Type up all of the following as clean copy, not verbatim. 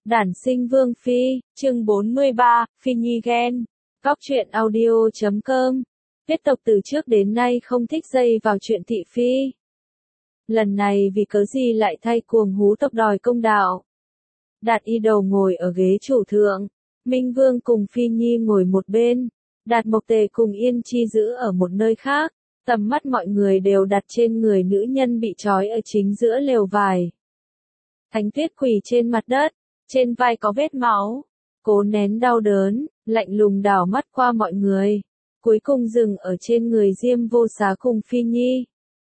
Đản sinh Vương Phi, chương 43, Phi Nhi ghen. Góc truyện audio.com. Tiết tộc từ trước đến nay không thích dây vào chuyện thị phi. Lần này vì cớ gì lại thay cuồng hú tộc đòi công đạo. Đạt Y Đầu ngồi ở ghế chủ thượng, Minh Vương cùng Phi Nhi ngồi một bên, Đạt Mộc Tề cùng Yên Chi giữ ở một nơi khác. Tầm mắt mọi người đều đặt trên người nữ nhân bị trói ở chính giữa lều vải. Thánh Tuyết quỳ trên mặt đất, trên vai có vết máu, cố nén đau đớn, lạnh lùng đảo mắt qua mọi người, cuối cùng dừng ở trên người Diêm Vô Xá cùng Phi Nhi.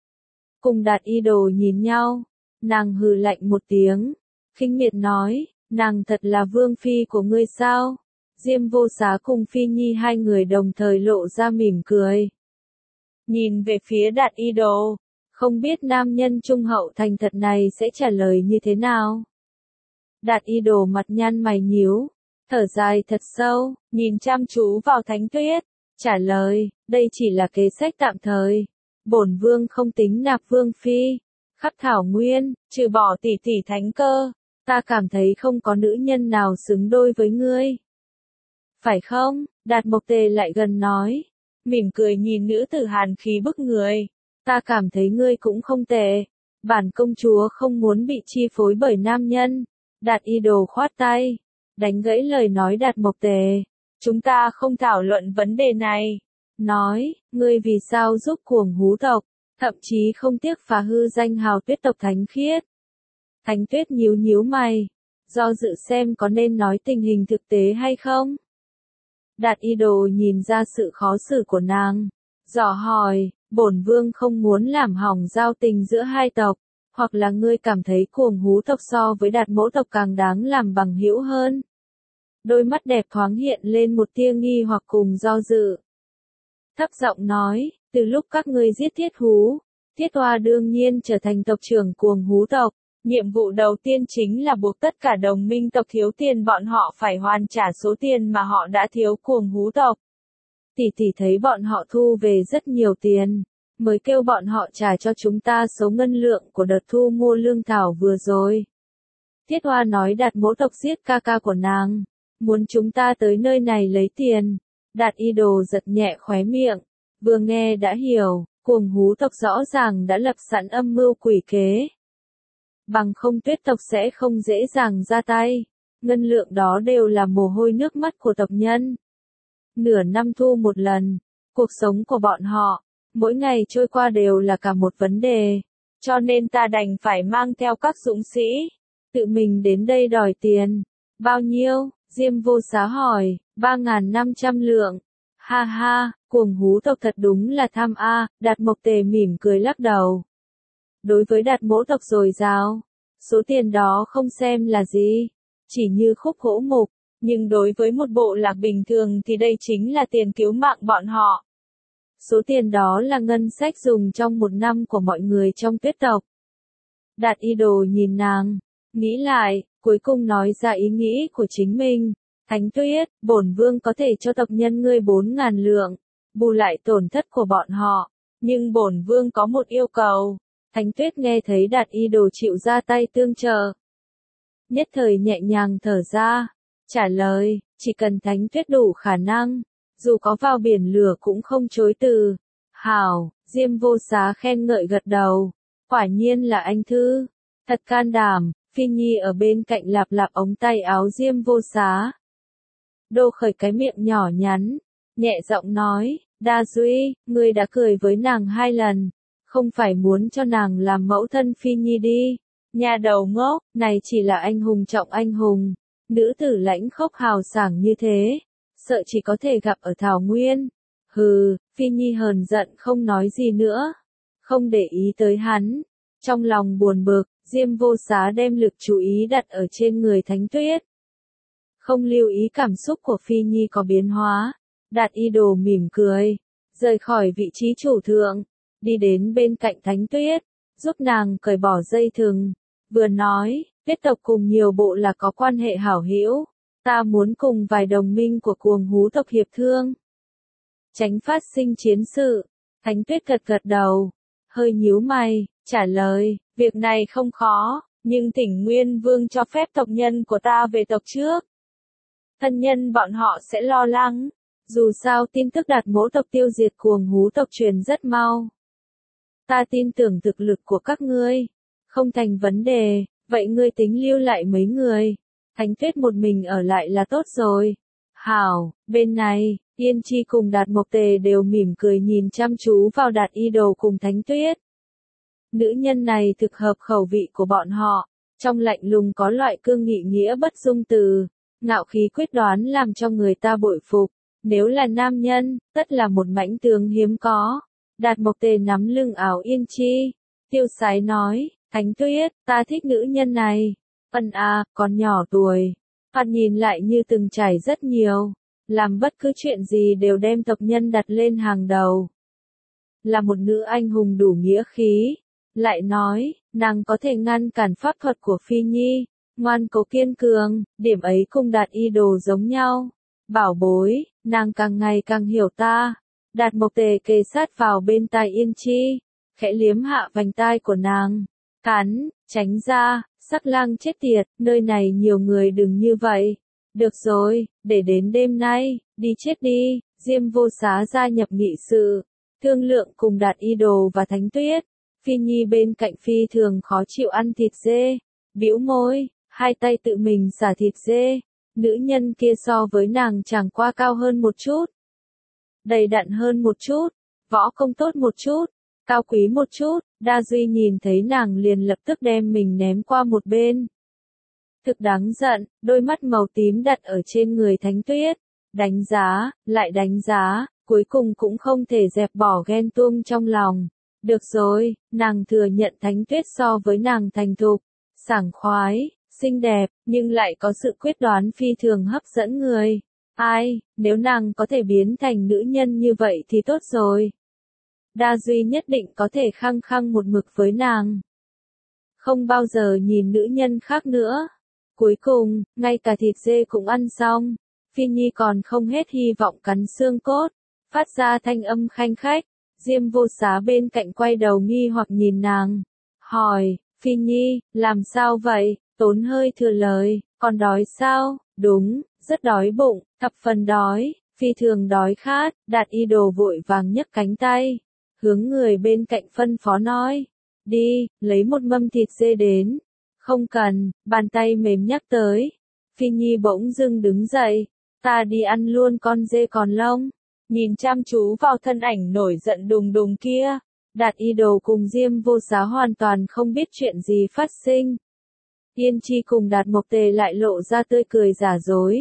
Cùng Đạt Y Đồ nhìn nhau, nàng hừ lạnh một tiếng, khinh miệt nói, nàng thật là vương phi của ngươi sao? Diêm Vô Xá cùng Phi Nhi hai người đồng thời lộ ra mỉm cười. Nhìn về phía Đạt Y Đồ, không biết nam nhân trung hậu thành thật này sẽ trả lời như thế nào. Đạt Y Đồ mặt nhăn mày nhíu, thở dài thật sâu, nhìn chăm chú vào Thánh Tuyết, trả lời, đây chỉ là kế sách tạm thời. Bổn vương không tính nạp vương phi. Khắp thảo nguyên, trừ bỏ tỷ tỷ Thánh Cơ, ta cảm thấy không có nữ nhân nào xứng đôi với ngươi. Phải không? Đạt Mộc Tề lại gần nói, mỉm cười nhìn nữ tử hàn khí bức người. Ta cảm thấy ngươi cũng không tệ. Bản công chúa không muốn bị chi phối bởi nam nhân. Đạt Y Đồ khoát tay, đánh gãy lời nói Đạt Mộc Tề. Chúng ta không thảo luận vấn đề này. Nói, ngươi vì sao giúp cuồng hú tộc, thậm chí không tiếc phá hư danh hào Tuyết tộc thánh khiết. Thánh Tuyết nhíu nhíu mày, do dự xem có nên nói tình hình thực tế hay không. Đạt Y Đồ nhìn ra sự khó xử của nàng, dò hỏi, bổn vương không muốn làm hỏng giao tình giữa hai tộc, hoặc là ngươi cảm thấy cuồng hú tộc so với Đạt mẫu tộc càng đáng làm bằng hữu hơn. Đôi mắt đẹp thoáng hiện lên một tia nghi hoặc cùng do dự. Thấp giọng nói, từ lúc các ngươi giết Thiết Hú, Thiết Hoa đương nhiên trở thành tộc trưởng cuồng hú tộc. Nhiệm vụ đầu tiên chính là buộc tất cả đồng minh tộc thiếu tiền bọn họ phải hoàn trả số tiền mà họ đã thiếu cuồng hú tộc. Tỷ tỷ thấy bọn họ thu về rất nhiều tiền, mới kêu bọn họ trả cho chúng ta số ngân lượng của đợt thu mua lương thảo vừa rồi. Thiết Hoa nói Đạt mẫu tộc giết ca ca của nàng, muốn chúng ta tới nơi này lấy tiền. Đạt Y Đồ giật nhẹ khóe miệng, vừa nghe đã hiểu, cuồng hú tộc rõ ràng đã lập sẵn âm mưu quỷ kế. Bằng không Tuyết tộc sẽ không dễ dàng ra tay, ngân lượng đó đều là mồ hôi nước mắt của tộc nhân. Nửa năm thu một lần, cuộc sống của bọn họ, mỗi ngày trôi qua đều là cả một vấn đề, cho nên ta đành phải mang theo các dũng sĩ, tự mình đến đây đòi tiền. Bao nhiêu? Diêm Vô Xá hỏi, 3.500 lượng. Ha ha, cuồng hú tộc thật đúng là tham a. Đạt Mộc Tề mỉm cười lắc đầu. Đối với Đạt mẫu tộc dồi dào, số tiền đó không xem là gì, chỉ như khúc gỗ mục, nhưng đối với một bộ lạc bình thường thì đây chính là tiền cứu mạng bọn họ. Số tiền đó là ngân sách dùng trong một năm của mọi người trong Tuyết tộc. Đạt Y Đồ nhìn nàng, nghĩ lại, cuối cùng nói ra ý nghĩ của chính mình. Thánh Tuyết, bổn vương có thể cho tộc nhân ngươi 4.000 lượng, bù lại tổn thất của bọn họ, nhưng bổn vương có một yêu cầu. Thánh Tuyết nghe thấy Đạt Y Đồ chịu ra tay tương trợ, nhất thời nhẹ nhàng thở ra, trả lời, chỉ cần Thánh Tuyết đủ khả năng, dù có vào biển lửa cũng không chối từ. Hảo, Diêm Vô Xá khen ngợi gật đầu, quả nhiên là anh thư, thật can đảm. Phi Nhi ở bên cạnh lạp lạp ống tay áo Diêm Vô Xá. Đô khởi cái miệng nhỏ nhắn, nhẹ giọng nói, Đa Duy, ngươi đã cười với nàng 2 lần, không phải muốn cho nàng làm mẫu thân Phi Nhi đi. Nhà đầu ngốc, này chỉ là anh hùng trọng anh hùng, nữ tử lãnh khốc hào sảng như thế, sợ chỉ có thể gặp ở Thảo Nguyên. Hừ, Phi Nhi hờn giận không nói gì nữa, không để ý tới hắn, trong lòng buồn bực. Diêm Vô Xá đem lực chú ý đặt ở trên người Thánh Tuyết. Không lưu ý cảm xúc của Phi Nhi có biến hóa, Đạt Y Đồ mỉm cười, rời khỏi vị trí chủ thượng, đi đến bên cạnh Thánh Tuyết, giúp nàng cởi bỏ dây thừng, vừa nói, Tuyết tộc cùng nhiều bộ là có quan hệ hảo hữu, ta muốn cùng vài đồng minh của cuồng hú tộc hiệp thương, tránh phát sinh chiến sự. Thánh Tuyết gật gật đầu, hơi nhíu mày, trả lời, việc này không khó, Nhưng Thỉnh Nguyên Vương cho phép tộc nhân của ta về tộc trước. Thân nhân bọn họ sẽ lo lắng. Dù sao tin tức Đạt Mỗ tộc tiêu diệt cuồng hú tộc truyền rất mau. Ta tin tưởng thực lực của các ngươi. Không thành vấn đề, vậy ngươi tính lưu lại mấy người. Thánh Tuyết một mình ở lại là tốt rồi. Hảo, bên này, Yên Chi cùng Đạt Mộc Tề đều mỉm cười nhìn chăm chú vào Đạt Y Đồ cùng Thánh Tuyết. Nữ nhân này thực hợp khẩu vị của bọn họ, trong lạnh lùng có loại cương nghị nghĩa bất dung từ, ngạo khí quyết đoán làm cho người ta bội phục. Nếu là nam nhân, tất là một mãnh tướng hiếm có. Đạt Mộc Tề nắm lưng áo Yên Chi, tiêu sái nói, Thánh Tuyết, ta thích nữ nhân này. Còn nhỏ tuổi, thoạt nhìn lại như từng trải rất nhiều, làm bất cứ chuyện gì đều đem tộc nhân đặt lên hàng đầu. Là một nữ anh hùng đủ nghĩa khí, lại nói, nàng có thể ngăn cản pháp thuật của Phi Nhi, ngoan cố kiên cường, điểm ấy cùng Đạt Y Đồ giống nhau. Bảo bối, nàng càng ngày càng hiểu ta. Đạt Mộc Tề kề sát vào bên tai Yên Chi, khẽ liếm hạ vành tai của nàng. Cắn, tránh ra, sắc lang chết tiệt, nơi này nhiều người đừng như vậy. Được rồi, để đến đêm nay, đi chết đi. Diêm Vô Xá gia nhập nghị sự, thương lượng cùng Đạt Y Đồ và Thánh Tuyết. Phi Nhi bên cạnh phi thường khó chịu ăn thịt dê, bĩu môi, hai tay tự mình xả thịt dê. Nữ nhân kia so với nàng chẳng qua cao hơn một chút, đầy đặn hơn một chút, võ công tốt một chút, cao quý một chút. Đa Duy nhìn thấy nàng liền lập tức đem mình ném qua một bên. Thực đáng giận, đôi mắt màu tím đặt ở trên người Thánh Tuyết, đánh giá, lại đánh giá, cuối cùng cũng không thể dẹp bỏ ghen tuông trong lòng. Được rồi, nàng thừa nhận Thánh Tuyết so với nàng thành thục, sảng khoái, xinh đẹp, nhưng lại có sự quyết đoán phi thường hấp dẫn người. Ai, nếu nàng có thể biến thành nữ nhân như vậy thì tốt rồi. Đa Duy nhất định có thể khăng khăng một mực với nàng. Không bao giờ nhìn nữ nhân khác nữa. Cuối cùng, ngay cả thịt dê cũng ăn xong. Phi Nhi còn không hết hy vọng cắn xương cốt, phát ra thanh âm khanh khách. Diêm Vô Xá bên cạnh quay đầu nghi hoặc nhìn nàng, hỏi, Phi Nhi, làm sao vậy? Tốn hơi thừa lời, còn đói sao? Đúng, rất đói bụng, thập phần đói, phi thường đói khát. Đạt Y Đồ vội vàng nhấc cánh tay, hướng người bên cạnh phân phó nói, đi, lấy một mâm thịt dê đến. Không cần, bàn tay mềm nhắc tới. Phi Nhi bỗng dưng đứng dậy, ta đi ăn luôn con dê còn lông. Nhìn chăm chú vào thân ảnh nổi giận đùng đùng kia, Đạt Y Đồ cùng Diêm Vô Xá hoàn toàn không biết chuyện gì phát sinh. Yên Chi cùng Đạt Mộc Tề lại lộ ra tươi cười giả dối.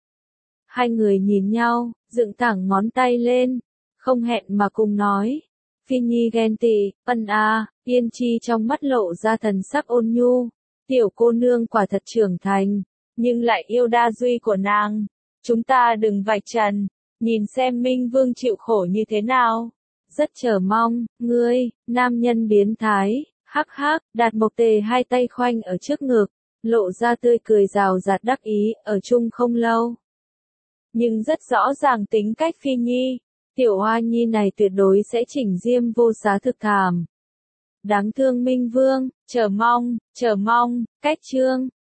Hai người nhìn nhau, dựng thẳng ngón tay lên, không hẹn mà cùng nói. Phi Nhi ghen tị, Yên Chi trong mắt lộ ra thần sắc ôn nhu. Tiểu cô nương quả thật trưởng thành, nhưng lại yêu Đa Duy của nàng. Chúng ta đừng vạch trần, nhìn xem Minh Vương chịu khổ như thế nào. Rất chờ mong, ngươi, nam nhân biến thái. Hắc hắc, Đạt Mộc Tề hai tay khoanh ở trước ngực, lộ ra tươi cười rào rạt đắc ý, ở chung không lâu. Nhưng rất rõ ràng tính cách Phi Nhi, tiểu hoa nhi này tuyệt đối sẽ chỉnh Diêm Vô Xá thực thảm. Đáng thương Minh Vương, chờ mong, cách chương.